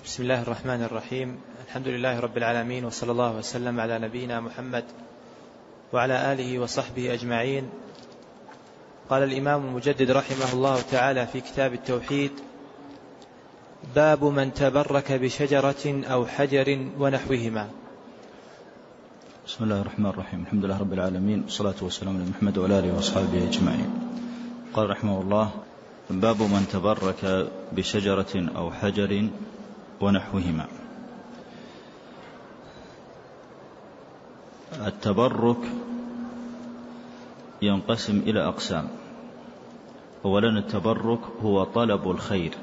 بسم الله الرحمن الرحيم. الحمد لله رب العالمين، وصلى الله وسلم على نبينا محمد وعلى آله وصحبه أجمعين. قال الإمام المجدد رحمه الله تعالى في كتاب التوحيد: باب من تبرك بشجرة أو حجر ونحوهما. بسم الله الرحمن الرحيم. الحمد لله رب العالمين، والصلاة والسلام على محمد وعلى آله وأصحابه أجمعين. قال رحمه الله: باب من تبرك بشجرة أو حجر ونحوهما. التبرك ينقسم إلى أقسام. أولا، التبرك هو طلب الخير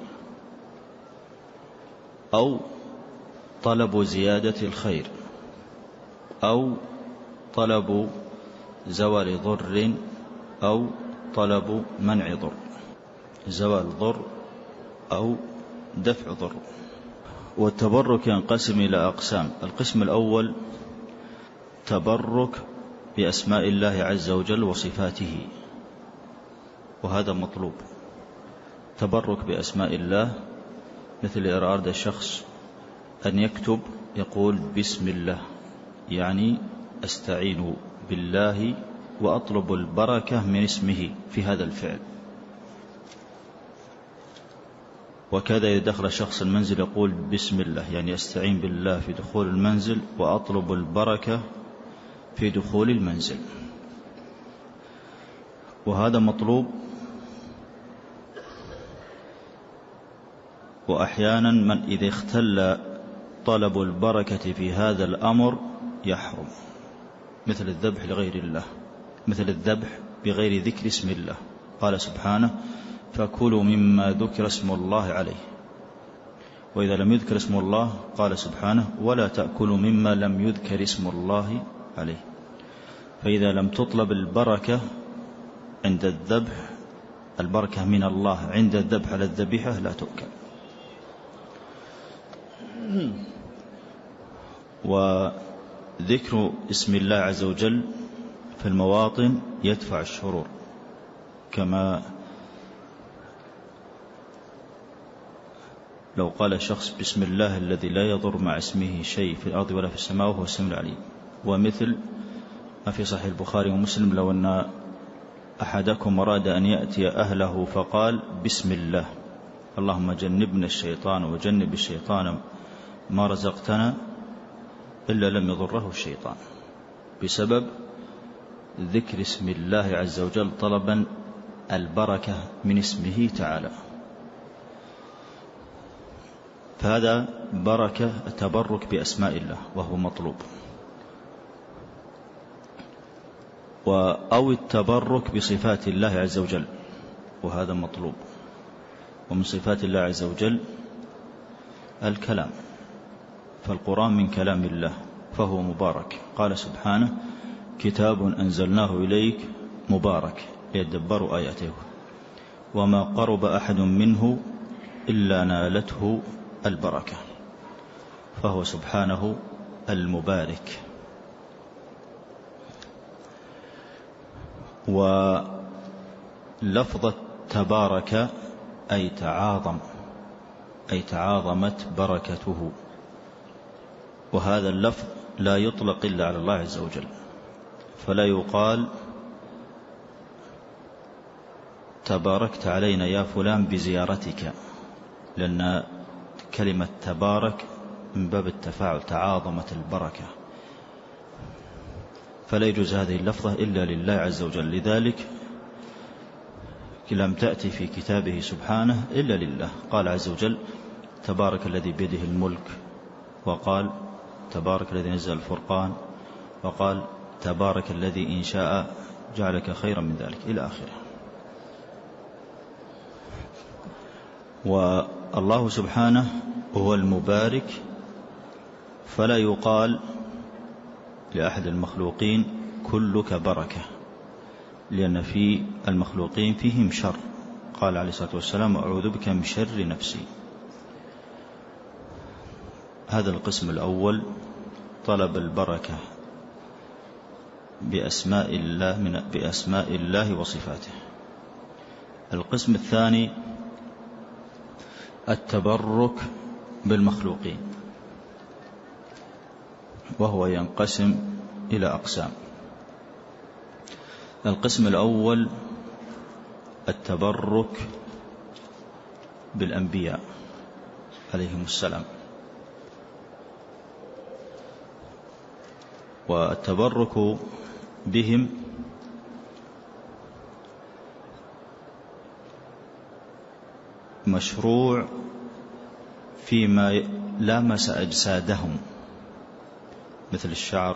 أو طلب زيادة الخير أو طلب زوال ضر أو طلب منع ضر، زوال ضر أو دفع ضر. والتبرك ينقسم إلى أقسام. القسم الأول تبرك بأسماء الله عز وجل وصفاته، وهذا مطلوب. تبرك بأسماء الله، مثل إرادة الشخص أن يكتب يقول بسم الله، يعني أستعين بالله وأطلب البركة من اسمه في هذا الفعل. وكذا إذا دخل شخص المنزل يقول بسم الله، يعني أستعين بالله في دخول المنزل وأطلب البركة في دخول المنزل، وهذا مطلوب. وأحيانا من إذا اختل طلب البركة في هذا الأمر يحرم، مثل الذبح لغير الله، مثل الذبح بغير ذكر اسم الله. قال سبحانه: فكلوا مما ذكر اسم الله عليه. وإذا لم يذكر اسم الله قال سبحانه: ولا تأكلوا مما لم يذكر اسم الله عليه. فإذا لم تطلب البركة عند الذبح، البركة من الله عند الذبح على الذبيحة، لا تؤكل. وذكر اسم الله عز وجل في المواطن يدفع الشرور، كما لو قال شخص بسم الله الذي لا يضر مع اسمه شيء في الأرض ولا في السماء وهو السميع العليم. ومثل ما في صحيح البخاري ومسلم: لو أن أحدكم أراد أن يأتي أهله فقال بسم الله اللهم جنبنا الشيطان وجنب الشيطان ما رزقتنا، إلا لم يضره الشيطان، بسبب ذكر اسم الله عز وجل طلبا البركة من اسمه تعالى. فهذا بركة التبرك بأسماء الله، وهو مطلوب. أو التبرك بصفات الله عز وجل، وهذا مطلوب. ومن صفات الله عز وجل الكلام، فالقرآن من كلام الله فهو مبارك. قال سبحانه: كتاب أنزلناه إليك مبارك ليدبروا آياته وما قرب أحد منه إلا نالته البركة، فهو سبحانه المبارك. ولفظة تبارك أي تعاظم، أي تعاظمت بركته. وهذا اللفظ لا يطلق إلا على الله عز وجل، فلا يقال تباركت علينا يا فلان بزيارتك، لأن كلمة تبارك من باب التفاعل، تعاظمت البركة، فلا يجوز هذه اللفظة إلا لله عز وجل. لذلك لم تأتي في كتابه سبحانه إلا لله. قال عز وجل: تبارك الذي بيده الملك، وقال تبارك الذي نزل الفرقان، وقال تبارك الذي إن شاء جعلك خيرا من ذلك، إلى آخره. والله سبحانه هو المبارك، فلا يقال لأحد المخلوقين كلك بركة، لأن في المخلوقين فيهم شر. قال عليه الصلاة والسلام: أعوذ بك من شر نفسي. هذا القسم الأول، طلب البركة بأسماء الله وصفاته. القسم الثاني التبرك بالمخلوقين، وهو ينقسم إلى أقسام. القسم الأول التبرك بالأنبياء عليهم السلام. والتبرك بهم مشروع فيما لامس أجسادهم مثل الشعر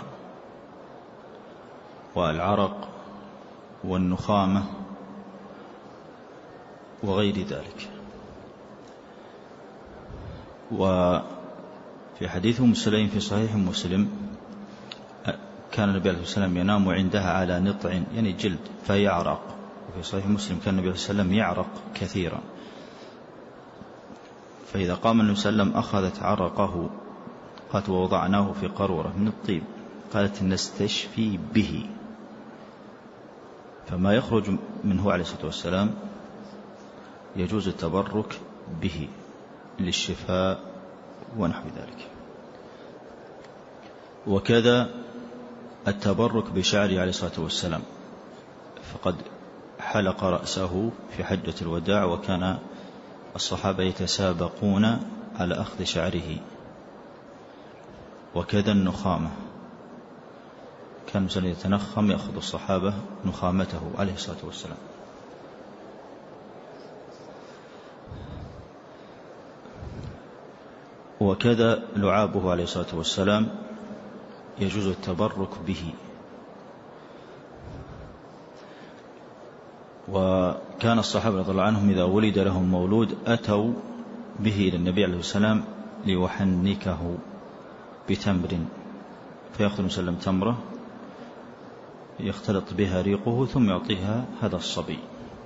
والعرق والنخامة وغير ذلك. وفي حديث أم سليم في صحيح مسلم كان النبي عليه الصلاة والسلام ينام عندها على نطع يعني جلد فيعرق. وفي صحيح مسلم كان النبي عليه الصلاة والسلام يعرق كثيرا، فإذا قام النبي صلى الله عليه وسلم أخذت عرقه قالت ووضعناه في قارورة من الطيب، قالت نستشفي به. فما يخرج منه عليه الصلاة والسلام يجوز التبرك به للشفاء ونحو ذلك. وكذا التبرك بشعره عليه الصلاة والسلام، فقد حلق رأسه في حجة الوداع، وكان الصحابة يتسابقون على أخذ شعره. وكذا النخامة، كان مثلا يتنخم يأخذ الصحابة نخامته عليه الصلاة والسلام. وكذا لعابه عليه الصلاة والسلام يجوز التبرك به. وكان الصحابة رضي الله عنهم إذا ولد لهم مولود أتوا به إلى النبي عليه السلام ليحنكه بتمر، فيأخذ النبي صلى الله عليه وسلم تمرة يختلط بها ريقه ثم يعطيها هذا الصبي.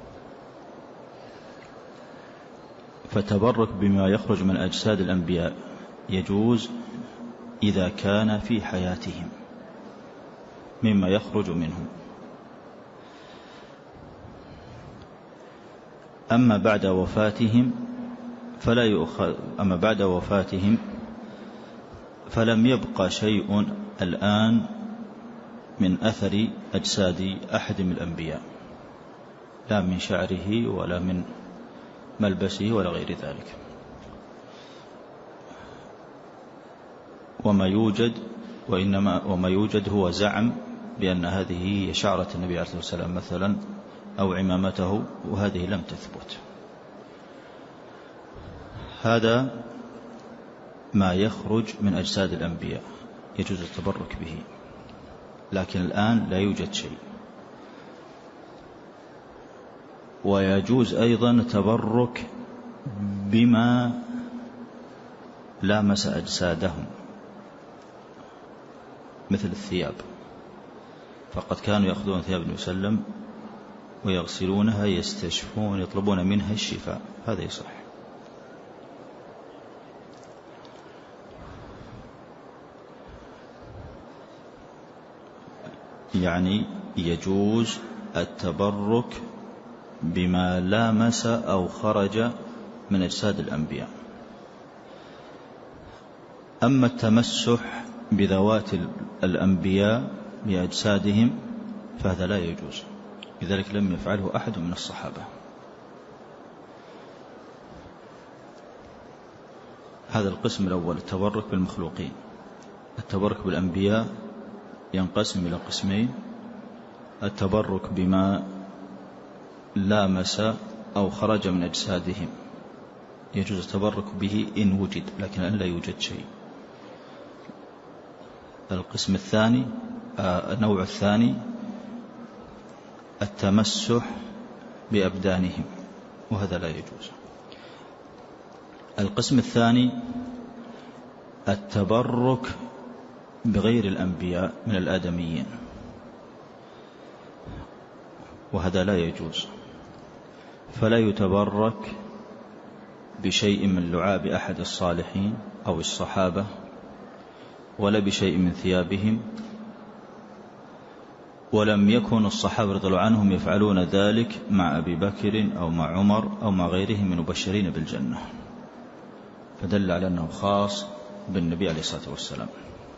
فتبرك بما يخرج من أجساد الأنبياء يجوز إذا كان في حياتهم مما يخرج منهم. أما بعد وفاتهم فلم يبقى شيء الآن من أثر أجساد أحد من الأنبياء، لا من شعره ولا من ملبسه ولا غير ذلك. وما يوجد هو زعم بأن هذه هي شعرة النبي عليه الصلاة والسلام مثلا أو عمامته، وهذه لم تثبت. هذا ما يخرج من أجساد الأنبياء يجوز التبرك به، لكن الآن لا يوجد شيء. ويجوز أيضا التبرك بما لامس أجسادهم مثل الثياب، فقد كانوا يأخذون ثياب النبي صلى الله عليه وسلم ويغسلونها يستشفون يطلبون منها الشفاء، هذا يصح. يعني يجوز التبرك بما لامس أو خرج من أجساد الأنبياء. أما التمسح بذوات الأنبياء بأجسادهم فهذا لا يجوز، لذلك لم يفعله أحد من الصحابة. هذا القسم الأول التبرك بالمخلوقين. التبرك بالأنبياء ينقسم إلى قسمين: التبرك بما لامس أو خرج من أجسادهم يجوز التبرك به إن وجد، لكن أن لا يوجد شيء. القسم الثاني النوع الثاني التمسح بأبدانهم، وهذا لا يجوز. القسم الثاني التبرك بغير الأنبياء من الآدميين، وهذا لا يجوز. فلا يتبرك بشيء من لعاب أحد الصالحين أو الصحابة، ولا بشيء من ثيابهم، ولم يكن الصحابة رضي الله عنهم يفعلون ذلك مع أبي بكر أو مع عمر أو مع غيرهم من مبشرين بالجنة. فدل على أنه خاص بالنبي عليه الصلاة والسلام.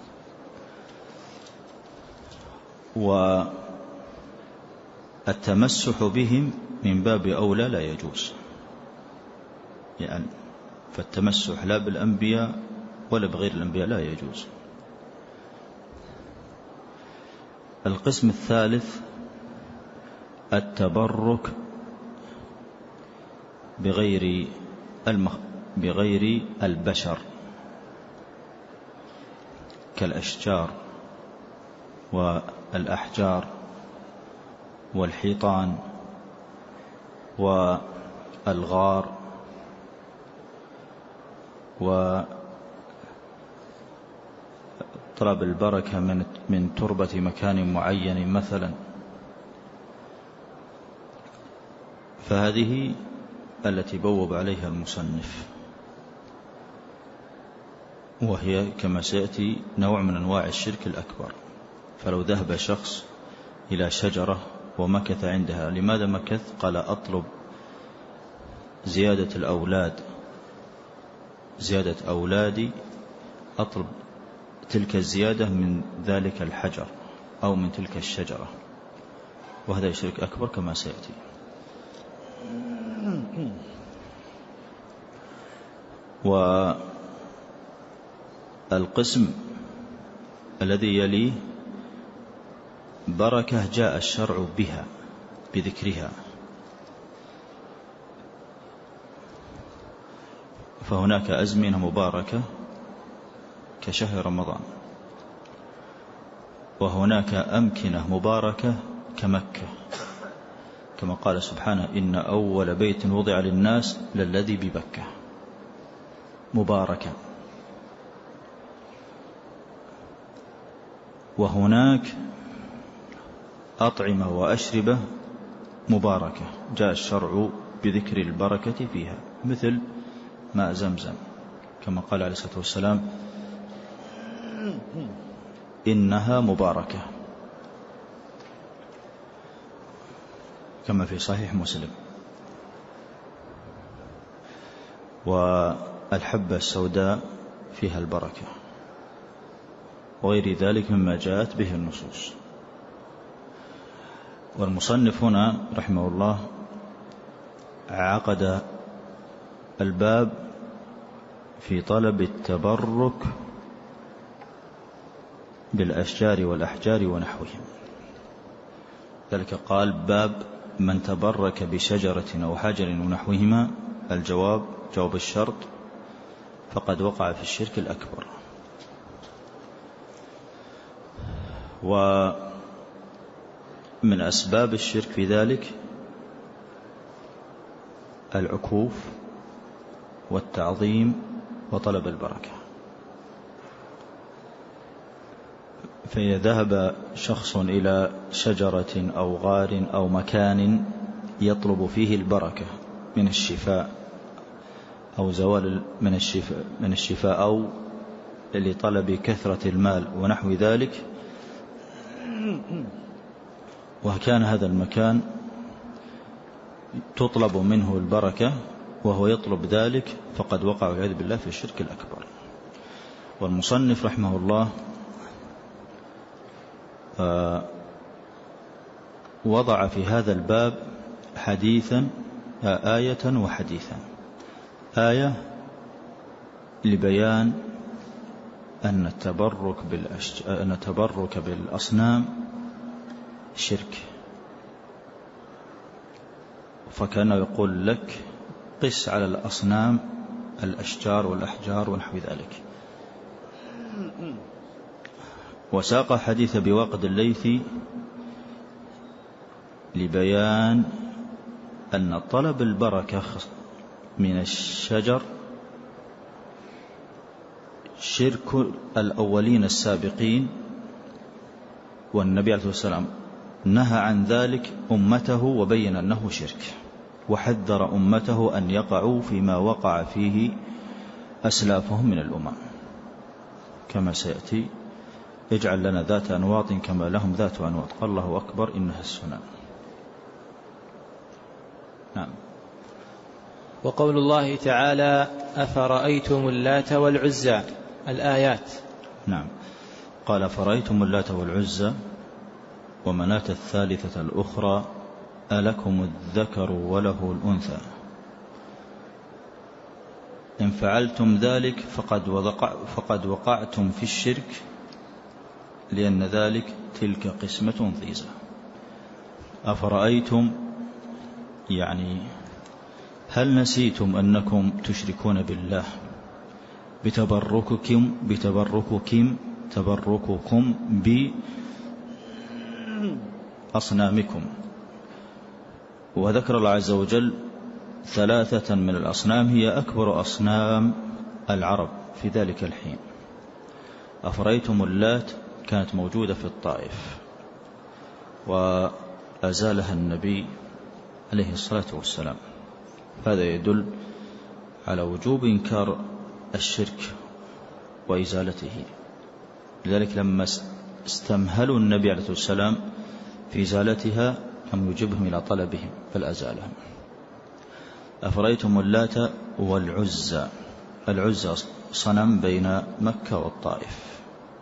والتمسح بهم من باب أولى لا يجوز، يعني فالتمسح لا بالأنبياء ولا بغير الأنبياء لا يجوز. القسم الثالث التبرك بغير البشر كالأشجار والأحجار والحيطان والغار وطلب البركة من تربة مكان معين مثلا، فهذه التي بوب عليها المصنف، وهي كما سيأتي نوع من أنواع الشرك الأكبر. فلو ذهب شخص إلى شجرة ومكث عندها، لماذا مكث؟ قال أطلب زيادة الأولاد، زيادة أولادي، أطلب تلك الزيادة من ذلك الحجر أو من تلك الشجرة، وهذا شرك أكبر كما سيأتي. والقسم الذي يليه بركة جاء الشرع بها بذكرها، فهناك أزمنة مباركة كشهر رمضان، وهناك أمكنة مباركة كمكة، كما قال سبحانه إن أول بيت وضع للناس للذي ببكة مباركا. وهناك أطعمة وأشربة مباركة جاء الشرع بذكر البركة فيها، مثل ماء زمزم، كما قال عليه الصلاة والسلام إنها مباركة، كما في صحيح مسلم. والحبة السوداء فيها البركة، وغير ذلك مما جاءت به النصوص. والمصنف هنا رحمه الله عقد الباب في طلب التبرك بالأشجار والأحجار ونحوهم، ذلك قال باب من تبرك بشجرة أو حجر ونحوهما، الجواب جواب الشرط، فقد وقع في الشرك الأكبر. ومن أسباب الشرك في ذلك العكوف والتعظيم وطلب البركة. فإذا ذهب شخص إلى شجرة أو غار أو مكان يطلب فيه البركة من الشفاء أو زوال من الشفاء أو لطلب كثرة المال ونحو ذلك، وكان هذا المكان تطلب منه البركة وهو يطلب ذلك، فقد وقع والعياذ بالله في الشرك الأكبر. والمصنف رحمه الله وضع في هذا الباب حديثا آية وحديثا. آية لبيان أن التبرك بالأصنام شرك، فكان يقول لك قس على الأصنام الأشجار والأحجار ونحو ذلك. وساق حديث بواقد الليثي لبيان أن طلب البركة من الشجر شرك الأولين السابقين، والنبي عليه الصلاة والسلام نهى عن ذلك أمته وبين أنه شرك، وحذر أمته أن يقعوا فيما وقع فيه أسلافهم من الأمم، كما سيأتي اجعل لنا ذات أنواط كما لهم ذات أنواط، قال الله أكبر إنها السنن. نعم. وقول الله تعالى أفرأيتم اللات والعزى الآيات. نعم. قال أفرأيتم اللات والعزى ومناة الثالثة الأخرى ألكم الذكر وله الأنثى إن فعلتم ذلك فقد وقعتم في الشرك لأن ذلك تلك قسمة ضيزى. أفرأيتم يعني هل نسيتم أنكم تشركون بالله بتبرككم بأصنامكم؟ وذكر الله عز وجل 3 من الأصنام هي أكبر أصنام العرب في ذلك الحين. أفرأيتم اللات كانت موجودة في الطائف وأزالها النبي عليه الصلاة والسلام. هذا يدل على وجوب إنكار الشرك وإزالته. لذلك لما استمهلوا النبي عليه الصلاة والسلام في إزالتها لم يجبهم إلى طلبهم بل أزالهم. أفرأيتم اللات والعزى. العزى صنم بين مكة والطائف.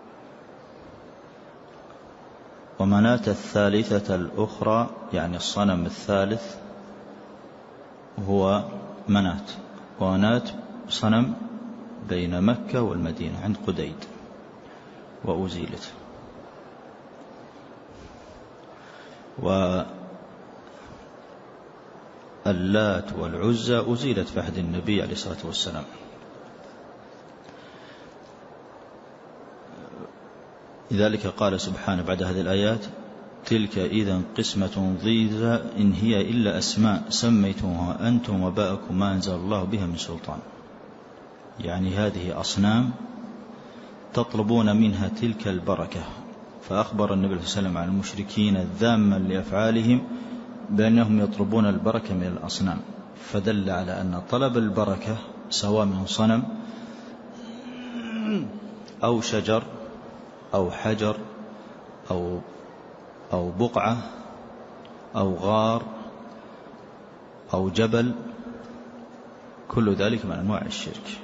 ومناة الثالثة الأخرى يعني الصنم الثالث هو مناة. ومناة صنم بين مكة والمدينة عند قديد وأزيلت. واللات والعزى أزيلت في عهد النبي عليه الصلاة والسلام. لذلك قال سبحانه بعد هذه الآيات تلك إذا قسمة ضيزى إن هي إلا أسماء سميتموها أنتم وآباؤكم ما أنزل الله بها من سلطان. يعني هذه أصنام تطلبون منها تلك البركة. فأخبر النبي صلى الله عليه وسلم عن المشركين ذاما لأفعالهم بأنهم يطلبون البركة من الأصنام، فدل على أن طلب البركة سواء من صنم أو شجر أو حجر أو بقعة أو غار أو جبل، كل ذلك من أنواع الشرك.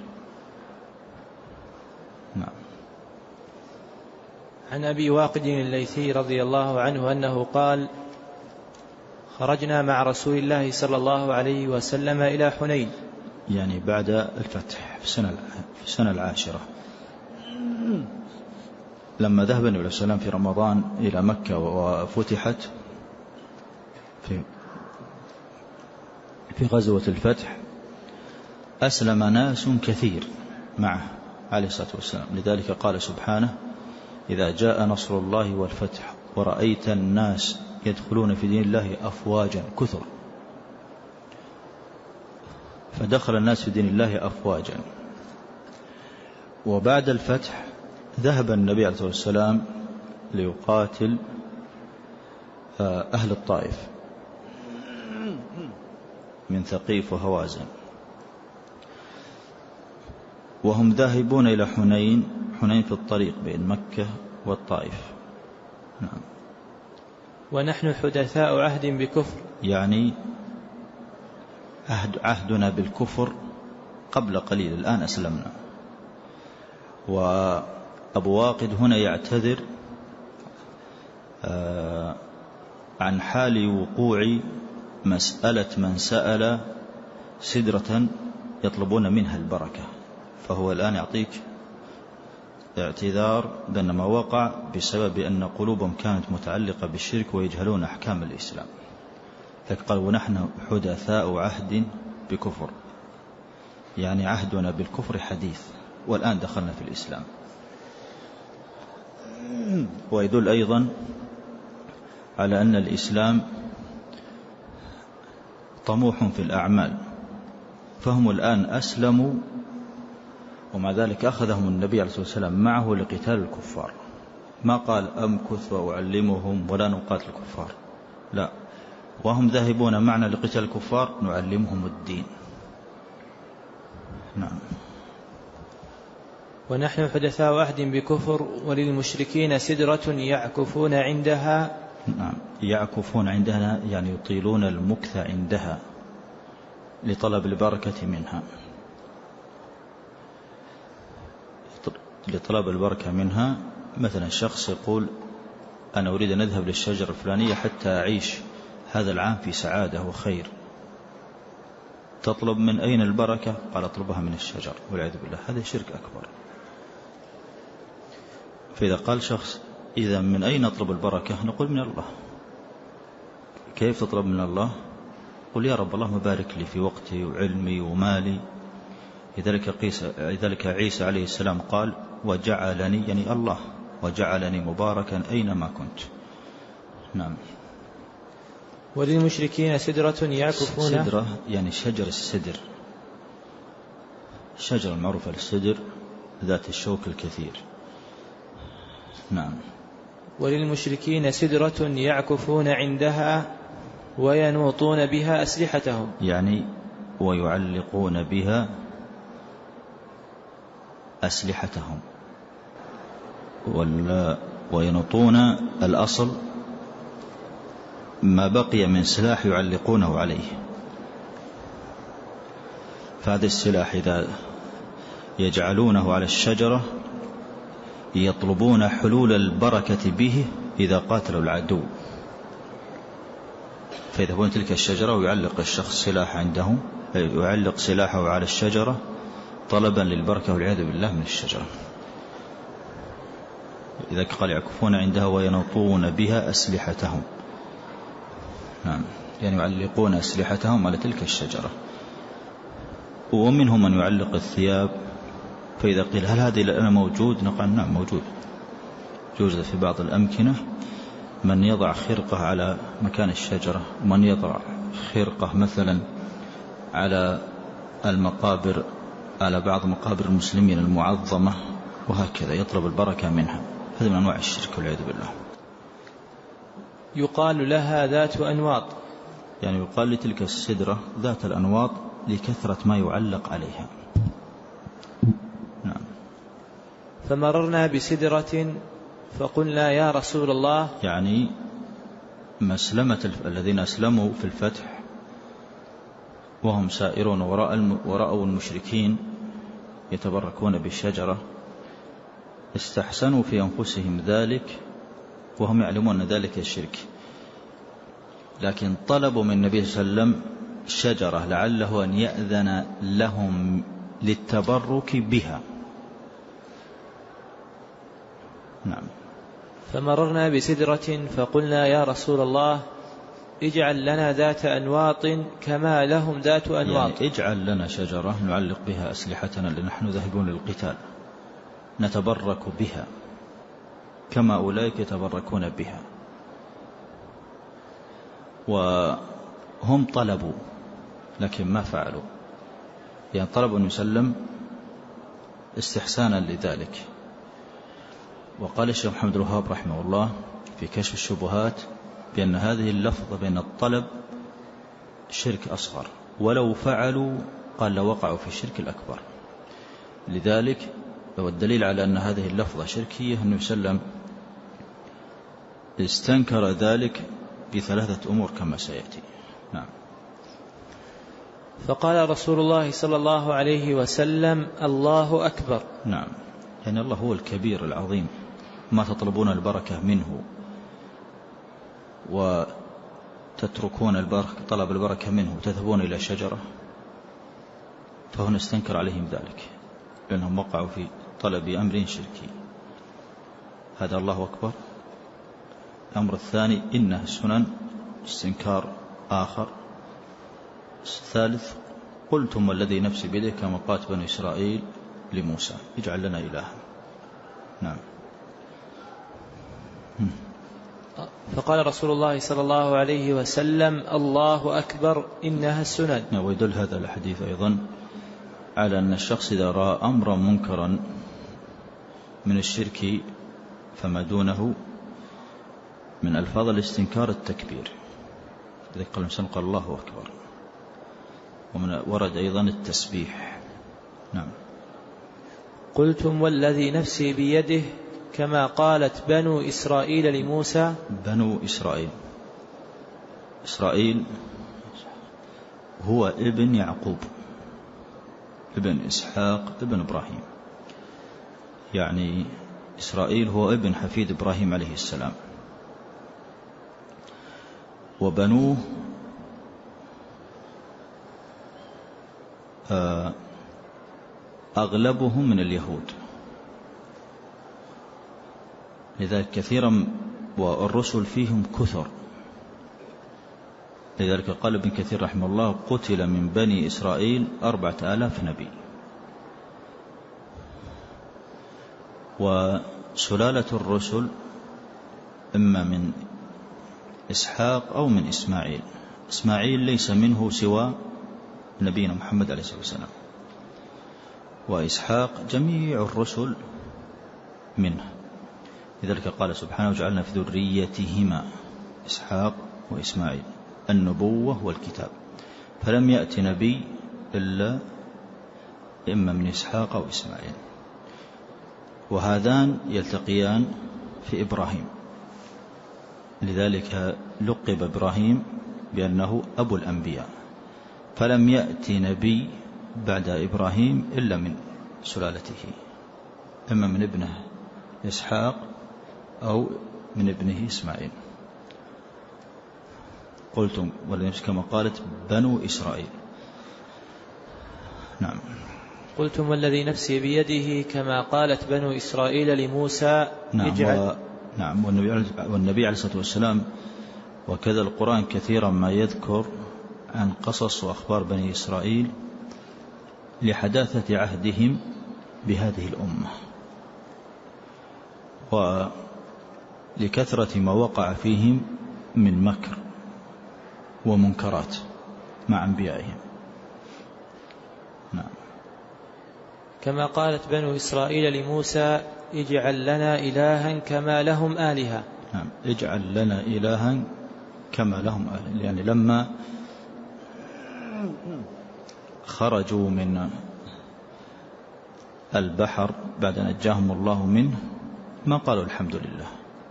نعم. عن أبي واقد الليثي رضي الله عنه أنه قال خرجنا مع رسول الله صلى الله عليه وسلم إلى حنين، يعني بعد الفتح في السنة 10 لما ذهب النبي صلى الله عليه وسلم في رمضان إلى مكة وفتحت في غزوة الفتح أسلم ناس كثير معه عليه الصلاة والسلام. لذلك قال سبحانه إذا جاء نصر الله والفتح ورأيت الناس يدخلون في دين الله أفواجا كثر. فدخل الناس في دين الله أفواجا. وبعد الفتح ذهب النبي عليه الصلاة والسلام ليقاتل أهل الطائف من ثقيف وهوازن، وهم ذاهبون إلى حنين في الطريق بين مكة والطائف. نعم. ونحن حدثاء عهد بكفر، يعني عهدنا بالكفر قبل قليل، الآن أسلمنا. وأبو واقد هنا يعتذر عن حال وقوع مسألة من سأل سدرة يطلبون منها البركة، فهو الآن يعطيك اعتذار بأن ما وقع بسبب أن قلوبهم كانت متعلقة بالشرك ويجهلون أحكام الإسلام. فقال ونحن حدثاء عهد بكفر، يعني عهدنا بالكفر حديث والآن دخلنا في الإسلام. ويدل أيضا على أن الإسلام طموح في الأعمال، فهم الآن أسلموا ومع ذلك أخذهم النبي عليه الصلاة والسلام معه لقتال الكفار. ما قال أمكث وأعلمهم ولا نقاتل الكفار، لا، وهم ذاهبون معنا لقتال الكفار نعلمهم الدين. نعم. ونحن حدثاء عهد بكفر وللمشركين سدرة يعكفون عندها. نعم، يعكفون عندها يعني يطيلون المكث عندها، لطلب البركة منها. لطلب البركة منها، مثلا شخص يقول أنا أريد أن أذهب للشجرة الفلانية حتى أعيش هذا العام في سعادة وخير. تطلب من أين البركة؟ قال أطلبها من الشجر، والعياذ بالله، هذا شرك أكبر. فإذا قال شخص إذا من أين أطلب البركة؟ نقول من الله. كيف تطلب من الله؟ قل يا رب اللهم بارك لي في وقتي وعلمي ومالي. لذلك عيسى عليه السلام قال وجعلني، يعني الله، وجعلني مباركا أينما كنت. نعم. وللمشركين سدرة يعكفون. سدرة يعني شجر السدر، الشجرة المعروفة للسدر ذات الشوك الكثير. نعم. وللمشركين سدرة يعكفون عندها وينوطون بها أسلحتهم، يعني ويعلقون بها أسلحتهم. وينوطون الأصل ما بقي من سلاح يعلقونه عليه. فهذا السلاح إذا يجعلونه على الشجرة يطلبون حلول البركة به إذا قاتلوا العدو. فيذهبون تلك الشجرة ويعلق الشخص سلاح عنده، يعلق سلاحه على الشجرة طلبا للبركة والعياذ بالله من الشجرة. إذا قال يعكفون عندها وينوطون بها أسلحتهم. نعم، يعني يعلقون أسلحتهم على تلك الشجرة. ومنهم من يعلق الثياب، فإذا قيل هل هذه لنا موجود؟ نقول نعم موجود. يوجد في بعض الأمكنة من يضع خرقة على مكان الشجرة، ومن يضع خرقة مثلا على المقابر، على بعض مقابر المسلمين المعظمة، وهكذا يطلب البركة منها. هذا من أنواع الشرك والعياذ بالله. يقال لها ذات أنواط، يعني يقال لتلك السدرة ذات الأنواط لكثرة ما يعلق عليها. نعم. فمررنا بسدرة فقلنا يا رسول الله، يعني مسلمة الذين أسلموا في الفتح وهم سائرون ورأوا المشركين يتبركون بالشجرة، استحسنوا في أنفسهم ذلك وهم يعلمون ذلك الشرك، لكن طلبوا من النبي صلى الله عليه وسلم شجرة لعله أن يأذن لهم للتبرك بها. نعم. فمررنا بسدرة فقلنا يا رسول الله اجعل لنا ذات أنواط كما لهم ذات أنواط. يعني اجعل لنا شجرة نعلق بها أسلحتنا لنحن ذاهبون للقتال، نتبرك بها كما أولئك يتبركون بها. وهم طلبوا لكن ما فعلوا، يعني طلبوا أن يسلم استحسانا لذلك. وقال الشيخ محمد الوهاب رحمه الله في كشف الشبهات بأن هذه اللفظة بين الطلب شرك أصغر، ولو فعلوا قال لوقعوا في الشرك الأكبر. لذلك لو الدليل على أن هذه اللفظة شركية أنه يسلم استنكر ذلك بثلاثة أمور كما سيأتي. نعم. فقال رسول الله صلى الله عليه وسلم الله أكبر. نعم، يعني الله هو الكبير العظيم، ما تطلبون البركة منه وتتركون طلب البركة منه وتذهبون إلى شجرة، فهنا استنكر عليهم ذلك لأنهم وقعوا في طلب أمر شركي. هذا الله أكبر. الأمر الثاني إنها السنن، استنكار آخر. الثالث قلتم والذي نفسي بيده كما قالت بني إسرائيل لموسى اجعل لنا إلها. نعم. فقال رسول الله صلى الله عليه وسلم الله أكبر إنها السنن. ويدل هذا الحديث أيضا على أن الشخص إذا رأى أمرا منكرا من الشرك فما دونه من ألفاظ الاستنكار التكبير. إذا قال الإنسان قال الله أكبر. ومن ورد أيضا التسبيح. نعم. قلتم والذي نفسي بيده كما قالت بنو إسرائيل لموسى. بنو إسرائيل، إسرائيل هو ابن يعقوب ابن إسحاق ابن إبراهيم، يعني إسرائيل هو ابن حفيد إبراهيم عليه السلام. وبنوه أغلبهم من اليهود، لذلك كثيرا والرسل فيهم كثر، لذلك قال ابن كثير رحمه الله: قتل من بني إسرائيل 4000 نبي. وسلالة الرسل إما من إسحاق أو من إسماعيل. إسماعيل ليس منه سوى نبينا محمد عليه الصلاة والسلام، وإسحاق جميع الرسل منه، لذلك قال سبحانه: وجعلنا في ذريتهما إسحاق وإسماعيل النبوة والكتاب. فلم يأتي نبي إلا إما من إسحاق أو إسماعيل، وهذان يلتقيان في إبراهيم، لذلك لقب إبراهيم بأنه أبو الأنبياء. فلم يأتي نبي بعد إبراهيم إلا من سلالته، إما من ابنه إسحاق أو من ابنه إسماعيل. قلتم كما قالت بنو إسرائيل. نعم. قلتم والذي نفسي بيده كما قالت بنو إسرائيل لموسى. نعم. والنبي عليه الصلاة والسلام وكذا القرآن كثيرا ما يذكر عن قصص وأخبار بني إسرائيل لحداثة عهدهم بهذه الأمة، ولكثرة ما وقع فيهم من مكر ومنكرات مع أنبيائهم. نعم. كما قالت بنو إسرائيل لموسى: اجعل لنا إلها كما لهم آلهة. نعم. اجعل لنا إلها كما لهم آلهة، يعني لما خرجوا من البحر بعد أن نجاهم الله منه ما قالوا الحمد لله،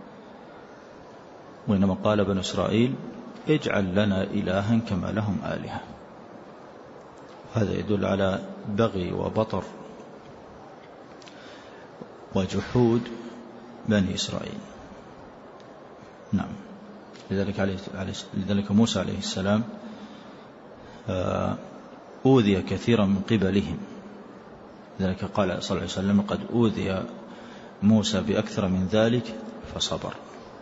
وإنما قال بنو إسرائيل: اجعل لنا إلها كما لهم آلهة. هذا يدل على بغي وبطر وجحود بني إسرائيل. نعم. لذلك موسى عليه السلام أوذي كثيرا من قبلهم، لذلك قال صلى الله عليه وسلم: قد أوذي موسى بأكثر من ذلك فصبر.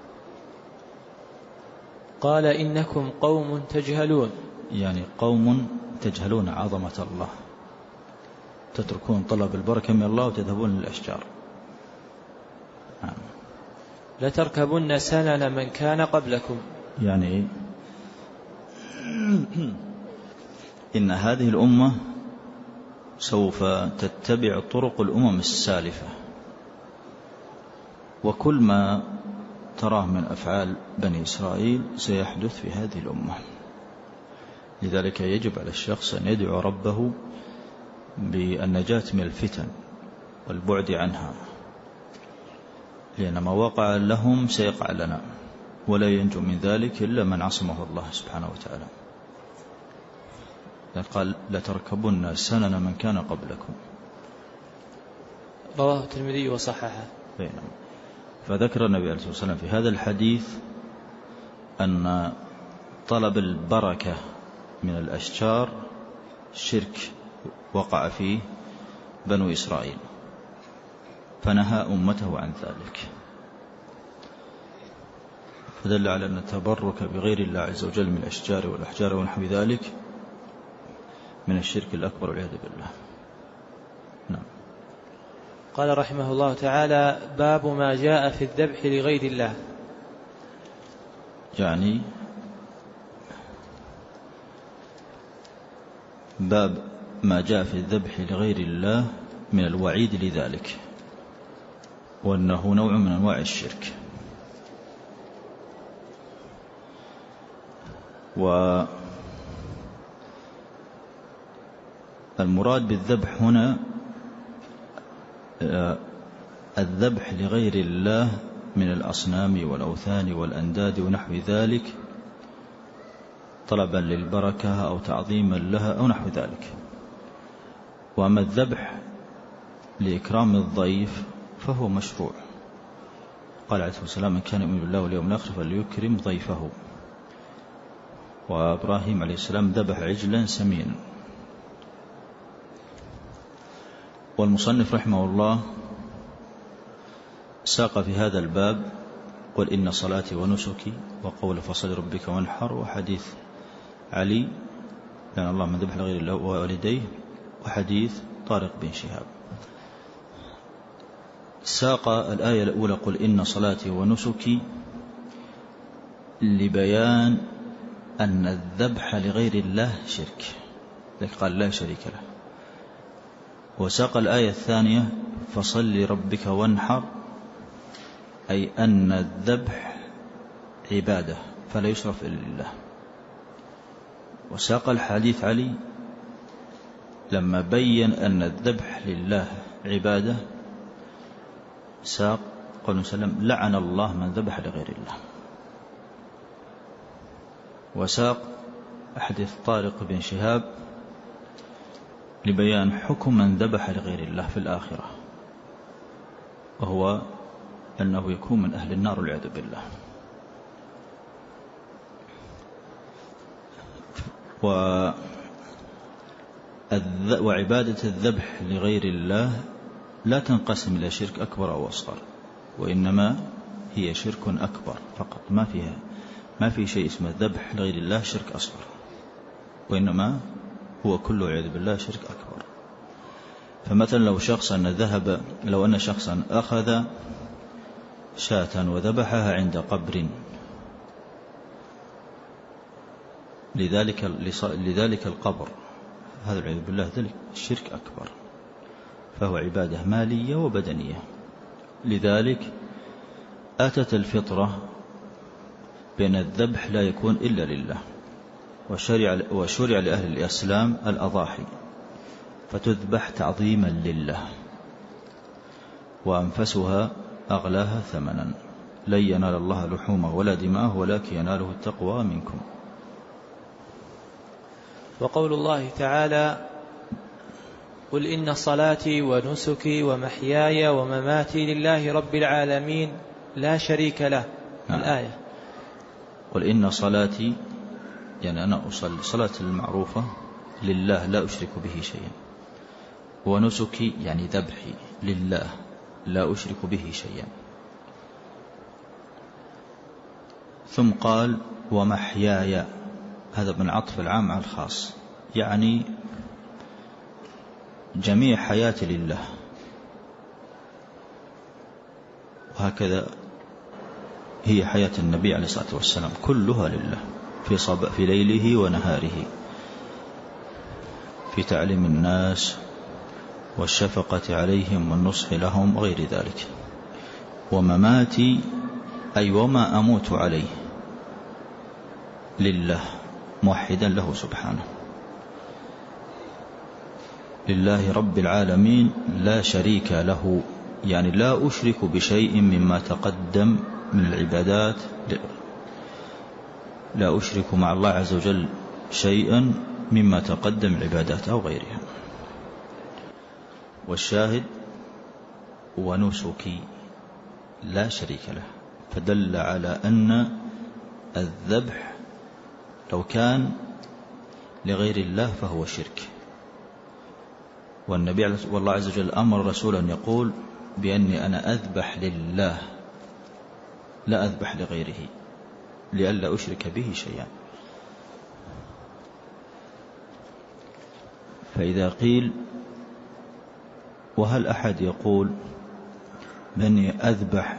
قال: إنكم قوم تجهلون، يعني قوم تجهلون عظمة الله، تتركون طلب البركة من الله وتذهبون للأشجار. نعم. لتركبن سنن من كان قبلكم، يعني إن هذه الأمة سوف تتبع طرق الأمم السالفة، وكل ما تراه من أفعال بني إسرائيل سيحدث في هذه الأمة. لذلك يجب على الشخص أن يدعو ربه بالنجاة من الفتن والبعد عنها، لأن ما وقع لهم سيقع لنا، ولا ينجو من ذلك إلا من عصمه الله سبحانه وتعالى. قال: لتركبن سنن من كان قبلكم. رواه الترمذي وصححه. فذكر النبي عليه الصلاة والسلام في هذا الحديث أن طلب البركة من الأشجار شرك وقع فيه بنو إسرائيل، فنهى أمته عن ذلك، فدل على أن التبرك بغير الله عز وجل من الأشجار والأحجار ونحو ذلك من الشرك الأكبر والعياذ بالله. نعم. قال رحمه الله تعالى: باب ما جاء في الذبح لغير الله. يعني باب ما جاء في الذبح لغير الله من الوعيد لذلك، وأنه نوع من أنواع الشرك. والمراد بالذبح هنا الذبح لغير الله من الأصنام والأوثان والأنداد ونحو ذلك، طلبا للبركة أو تعظيما لها أو نحو ذلك. وأما الذبح لإكرام الضيف فهو مشروع. قال عليه الصلاة والسلام: من كان يؤمن بالله واليوم الآخر فليكرم ضيفه. وإبراهيم عليه السلام ذبح عجلا سمينا. والمصنف رحمه الله ساق في هذا الباب: قل إن صلاتي ونسكي، وقول فصل ربك وانحر، وحديث علي لأن الله من ذبح لغير الله ووالديه، وحديث طارق بن شهاب. ساق الآية الأولى: قل إن صلاتي ونسكي، لبيان أن الذبح لغير الله شرك، لذلك قال لا شريك له. وساق الآية الثانية: فصل لربك وانحر، أي أن الذبح عبادة فلا يشرف إلا لله. وساق الحديث علي لما بين أن الذبح لله عبادة، ساق قوله صلى الله عليه وسلم: لعن الله من ذبح لغير الله. وساق حديث طارق بن شهاب لبيان حكم من ذبح لغير الله في الآخرة، وهو أنه يكون من أهل النار والعياذ بالله. وعبادة الذبح لغير الله لا تنقسم إلى شرك أكبر أو أصغر، وإنما هي شرك أكبر فقط. ما في شيء اسمه ذبح لغير الله شرك أصغر، وإنما هو كله والعياذ بالله شرك أكبر. فمثلا لو أن شخصا أخذ شاة وذبحها عند قبر لذلك القبر، هذا والعياذ بالله ذلك الشرك أكبر، فهو عبادة مالية وبدنية. لذلك أتت الفطرة بأن الذبح لا يكون إلا لله، وشرع لأهل الإسلام الأضاحي، فتذبح تعظيما لله، وأنفسها أغلاها ثمنا، لن ينال الله لحومه ولا دماءه ولكن يناله التقوى منكم. وقول الله تعالى: قل إن صلاتي ونسكي ومحياي ومماتي لله رب العالمين لا شريك له. الآية: قل إن صلاتي، يعني أنا أصلي صلاة المعروفة لله لا أشرك به شيئا، ونسكي يعني ذبحي لله لا أشرك به شيئا. ثم قال: ومحياي، هذا من عطف العام على الخاص، يعني جميع حياتي لله. وهكذا هي حياة النبي عليه الصلاة والسلام كلها لله، في ليله ونهاره، في تعليم الناس والشفقة عليهم والنصح لهم وغير ذلك. ومماتي أي وما أموت عليه لله موحدا له سبحانه، لله رب العالمين لا شريك له، يعني لا أشرك بشيء مما تقدم من العبادات، لا أشرك مع الله عز وجل شيئا مما تقدم العبادات أو غيرها. والشاهد: ونسكي لا شريك له، فدل على أن الذبح لو كان لغير الله فهو شرك. والله عز وجل أمر رسولا يقول بأني أنا أذبح لله لا أذبح لغيره لئلا أشرك به شيئا. فإذا قيل: وهل أحد يقول بأني أذبح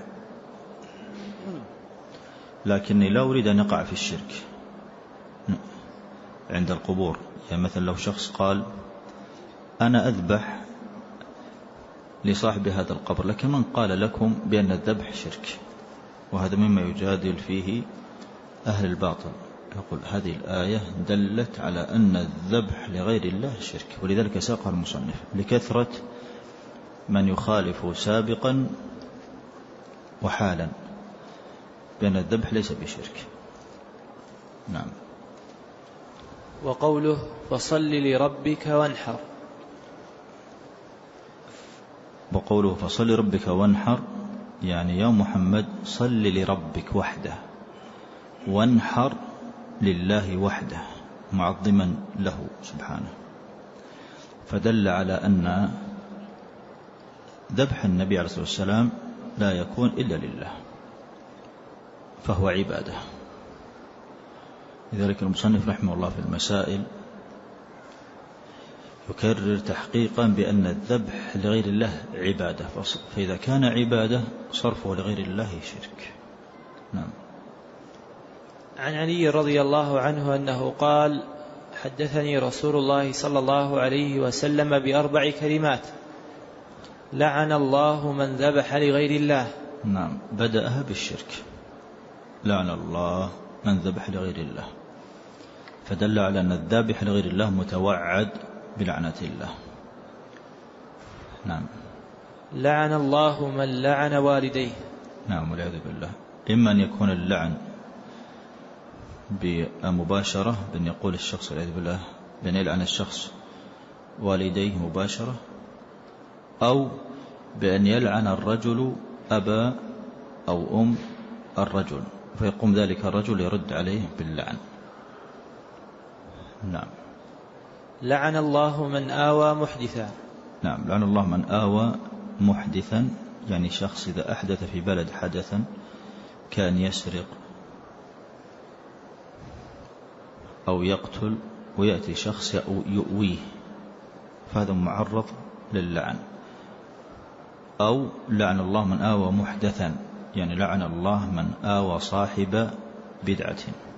لكني لا أريد أن يقع في الشرك عند القبور، يعني مثلا لو شخص قال: أنا أذبح لصاحب هذا القبر، لكن من قال لكم بأن الذبح شرك؟ وهذا مما يجادل فيه أهل الباطل، يقول هذه الآية دلت على أن الذبح لغير الله شرك، ولذلك ساقها المصنف لكثرة من يخالف سابقا وحالا بأن الذبح ليس بشرك. نعم. وقوله فصل لربك وانحر. وقوله فصل لربك وانحر يعني يا محمد صل لربك وحده، وانحر لله وحده معظما له سبحانه. فدل على أن ذبح النبي عليه الصلاة والسلام لا يكون إلا لله، فهو عبادة. لذلك المصنف رحمه الله في المسائل يكرر تحقيقا بأن الذبح لغير الله عبادة، فإذا كان عبادة صرفه لغير الله شرك. نعم. عن علي رضي الله عنه أنه قال حدثني رسول الله صلى الله عليه وسلم بأربع كلمات: لعن الله من ذبح لغير الله. نعم، بدأها بالشرك، لعن الله من ذبح لغير الله، فدل على أن الذابح لغير الله متوعد بلعنة الله. نعم. لعن الله من لعن والديه. نعم، والعياذ بالله. إما أن يكون اللعن بمباشرة، بأن يقول الشخص والعياذ بالله بأن يلعن الشخص والديه مباشرة، أو بأن يلعن الرجل أبا أو أم الرجل، فيقوم ذلك الرجل يرد عليه باللعن. نعم. لعن الله من آوى محدثا. نعم، لعن الله من آوى محدثا، يعني شخص إذا أحدث في بلد حدثا كان يسرق أو يقتل ويأتي شخص يؤويه، فهذا معرض للعن. أو لعن الله من آوى محدثا، يعني لعن الله من آوى صاحب بدعة.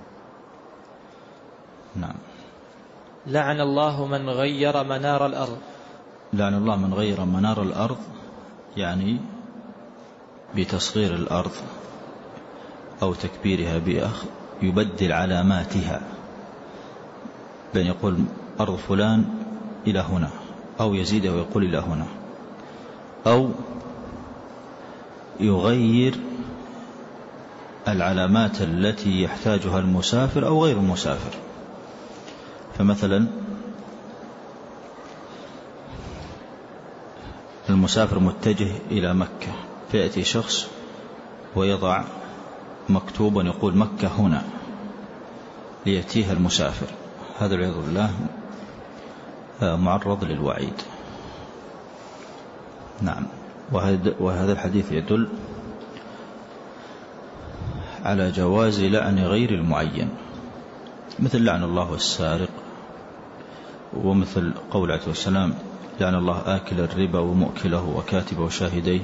نعم. لعن الله من غير منار الأرض. لعن الله من غير منار الأرض، يعني بتصغير الأرض أو تكبيرها يبدل علاماتها، بأن يقول أرض فلان إلى هنا، أو يزيد ويقول إلى هنا، أو يغير العلامات التي يحتاجها المسافر أو غير المسافر. فمثلا المسافر متجه إلى مكة، فيأتي شخص ويضع مكتوبا يقول مكة هنا ليأتيها المسافر، هذا والعياذ بالله معرض للوعيد. نعم. وهذا الحديث يدل على جواز لعن غير المعين، مثل لعن الله السارق، ومثل قول عليه السلام لعن الله آكل الربا ومؤكله وكاتبه وشاهديه.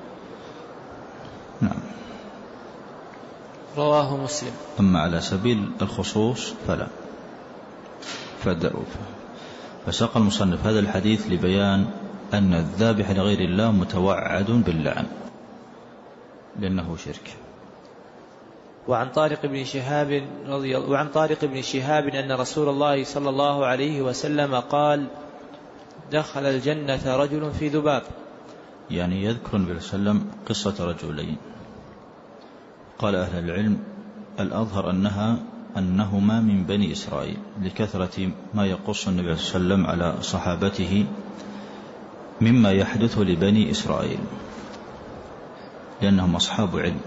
نعم. رواه مسلم. أما على سبيل الخصوص فلا. فساق المصنف هذا الحديث لبيان أن الذابح لغير الله متوعد باللعن لأنه شرك. وعن طارق بن شهاب أن رسول الله صلى الله عليه وسلم قال دخل الجنة رجل في ذباب. يعني يذكر النبي صلى الله عليه وسلم قصة رجلين، قال أهل العلم الأظهر أنهما من بني إسرائيل، لكثرة ما يقص النبي صلى الله عليه وسلم على صحابته مما يحدث لبني إسرائيل، لأنهم أصحاب علم.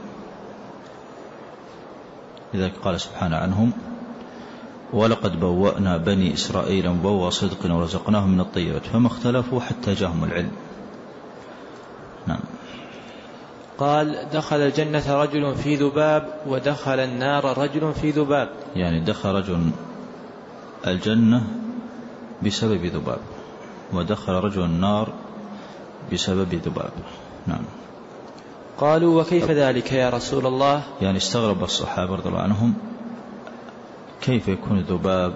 لذلك قال سبحانه عنهم ولقد بوأنا بني إسرائيل مبوأ صدق ورزقناهم من الطيبات فما اختلفوا حتى جاءهم العلم. نعم. قال دخل الجنة رجل في ذباب ودخل النار رجل في ذباب. يعني دخل رجل الجنة بسبب ذباب، ودخل رجل النار بسبب ذباب. نعم. قالوا وكيف ذلك يا رسول الله؟ يعني استغرب الصحابة رضي الله عنهم كيف يكون الذباب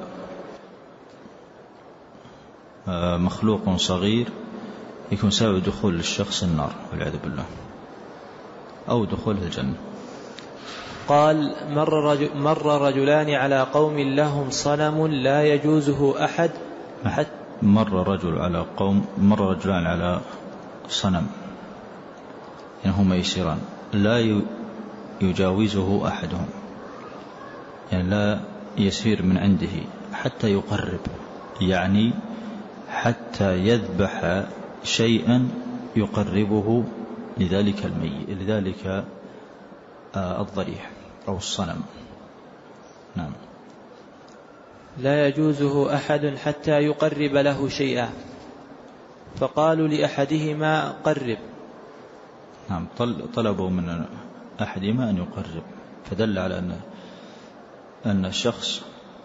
مخلوق صغير يكون سبب دخول الشخص النار والعياذ بالله أو دخول الجنة. قال مر رجلان على قوم لهم صنم لا يجوزه أحد مر رجلان على صنم، يعني هما يسيران لا يجاوزه أحدهم، يعني لا يسير من عنده حتى يقرب، يعني حتى يذبح شيئا يقربه لذلك لذلك الضريح أو الصنم. نعم. لا يجوزه أحد حتى يقرب له شيئا، فقالوا لأحدهما قرب. نعم، طلبوا من أحدهما أن يقرب، فدل على أن الشخص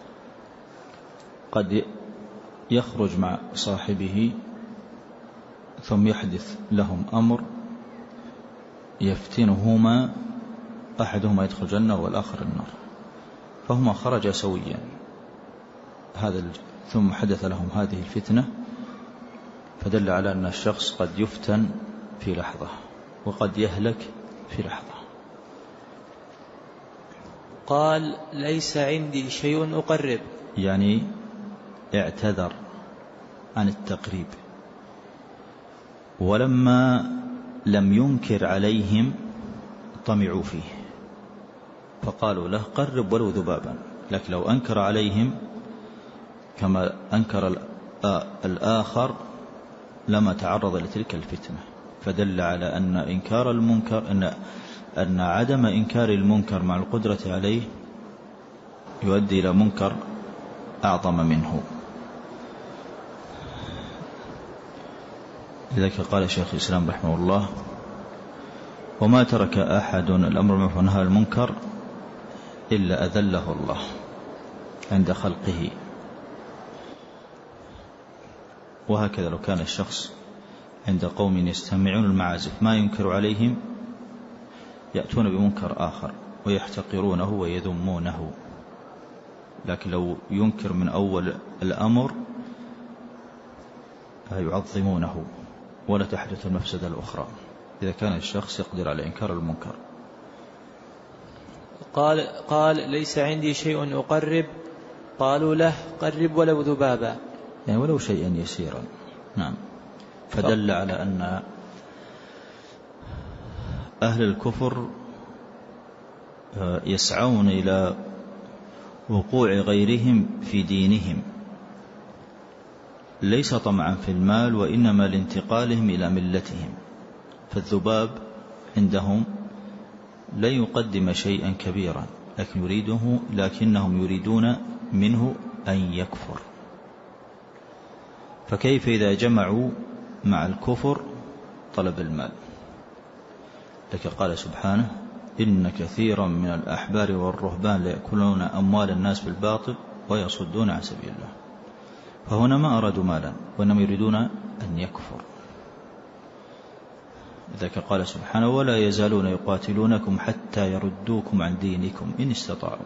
قد يخرج مع صاحبه ثم يحدث لهم أمر يفتنهما، أحدهما يدخل الجنة والآخر النار، فهما خرجا سويا، ثم حدث لهم هذه الفتنة، فدل على أن الشخص قد يفتن في لحظة وقد يهلك في لحظة. قال ليس عندي شيء أقرب، يعني اعتذر عن التقريب، ولما لم ينكر عليهم طمعوا فيه فقالوا له قرب ولو ذبابا، لكن لو أنكر عليهم كما أنكر الآخر لما تعرض لتلك الفتنة، فدل على أن إنكار المنكر أن عدم إنكار المنكر مع القدرة عليه يؤدي إلى منكر أعظم منه. لذلك قال الشيخ الإسلام رحمه الله: وما ترك أحد الأمر بالمعروف والنهي عن المنكر إلا أذله الله عند خلقه. وهكذا لو كان الشخص عند قوم يستمعون المعازف ما ينكر عليهم يأتون بمنكر آخر ويحتقرونه ويذمونه، لكن لو ينكر من أول الأمر يعظمونه ولا تحدث المفسدة الأخرى إذا كان الشخص يقدر على إنكار المنكر. قال ليس عندي شيء أقرب، قالوا له قرب ولو ذبابا، يعني ولو شيئا يسيرا. نعم. فدل على أن أهل الكفر يسعون إلى وقوع غيرهم في دينهم ليس طمعا في المال، وإنما لانتقالهم إلى ملتهم. فالذباب عندهم لا يقدم شيئا كبيرا لكنهم يريدون منه أن يكفر، فكيف إذا جمعوا مع الكفر طلب المال؟ لك قال سبحانه: إن كثيرا من الأحبار والرهبان ليأكلون أموال الناس بالباطل ويصدون عن سبيل الله. فهنا ما أرادوا مالا وإنما يريدون أن يكفر. لذلك قال سبحانه: ولا يزالون يقاتلونكم حتى يردوكم عن دينكم إن استطاعوا.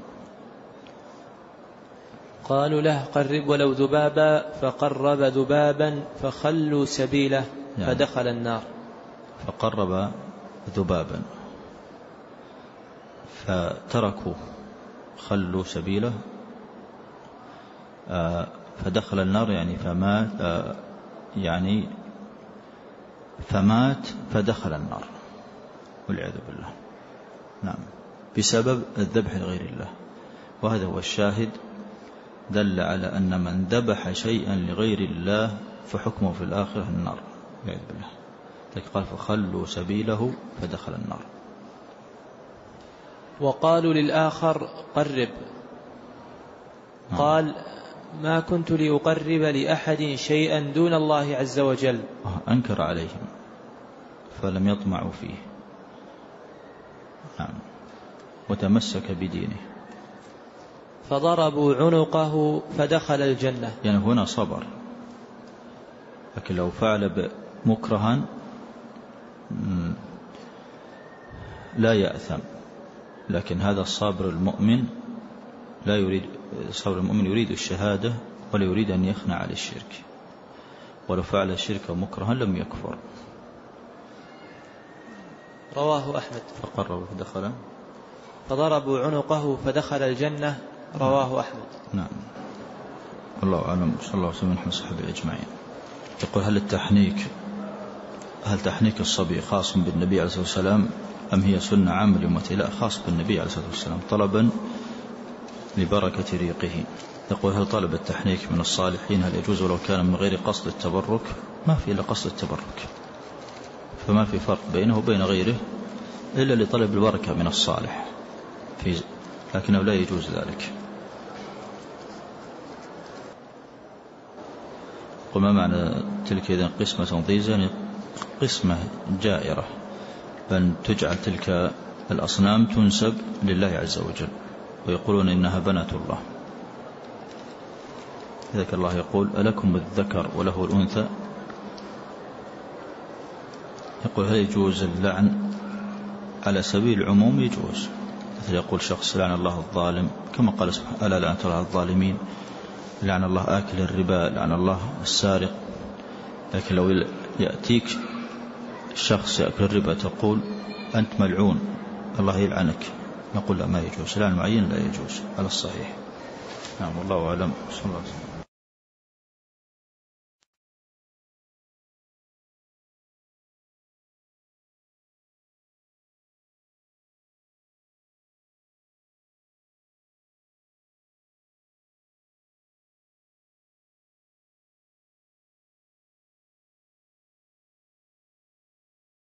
قالوا له قرب ولو ذبابا، فقرب ذبابا فخلوا سبيله فدخل النار. فقرب ذبابا فتركوا خلوا سبيله فدخل النار، يعني فمات فدخل النار والعياذ بالله. نعم، بسبب الذبح لغير الله. وهذا هو الشاهد، دل على أن من ذبح شيئا لغير الله فحكمه في الآخرة النار والعياذ بالله. لكن قال فخلوا سبيله فدخل النار. وقالوا للآخر قرب، قال ما كنت لأقرب لأحد شيئا دون الله عز وجل. أنكر عليهم فلم يطمعوا فيه. نعم. وتمسك بدينه فضربوا عنقه فدخل الجنة. يعني هنا صبر، لكن لو فعل مكرها لا يأثم. لكن هذا الصابر المؤمن لا يريد، الصابر المؤمن يريد الشهادة ولا يريد أن يخنع على الشرك، ولو فعل الشرك مكرها لم يكفر. رواه أحمد. فقرب فدخل، فضربوا عنقه فدخل الجنة. رواه أحمد. نعم. الله أعلم. صلى الله عليه وسلم وصحبه أجمعين. يقول: هل تحنيك الصبي خاص بالنبي عليه الصلاة والسلام أم هي سنة عامة لأمته؟ لا، خاص بالنبي عليه الصلاة والسلام، طلبا لبركة ريقه. يقول: هل طلب التحنيك من الصالحين هل يجوز ولو كان من غير قصد التبرك؟ ما في إلا قصد التبرك، فما في فرق بينه وبين غيره إلا لطلب البركة من الصالح، لكنه لا يجوز ذلك. وما معنى تلك إذن قسمة ضيزى؟ يعني قسمة جائرة، بل تجعل تلك الأصنام تنسب لله عز وجل، ويقولون إنها بنات الله. لذلك الله يقول: ألكم الذكر وله الأنثى. يقول: هل يجوز اللعن على سبيل العموم؟ يجوز، مثل يقول شخص: لعن الله الظالم، كما قال سبحانه: ألا لعنة الله الظالمين، لعن الله آكل الربا، لعن الله السارق. لكن لو يأتيك شخص يأكل الربا تقول: أنت ملعون الله يلعنك، نقول: لا، ما يجوز، لعن معين لا يجوز على الصحيح. نعم، والله أعلم. صلى الله عليه وسلم.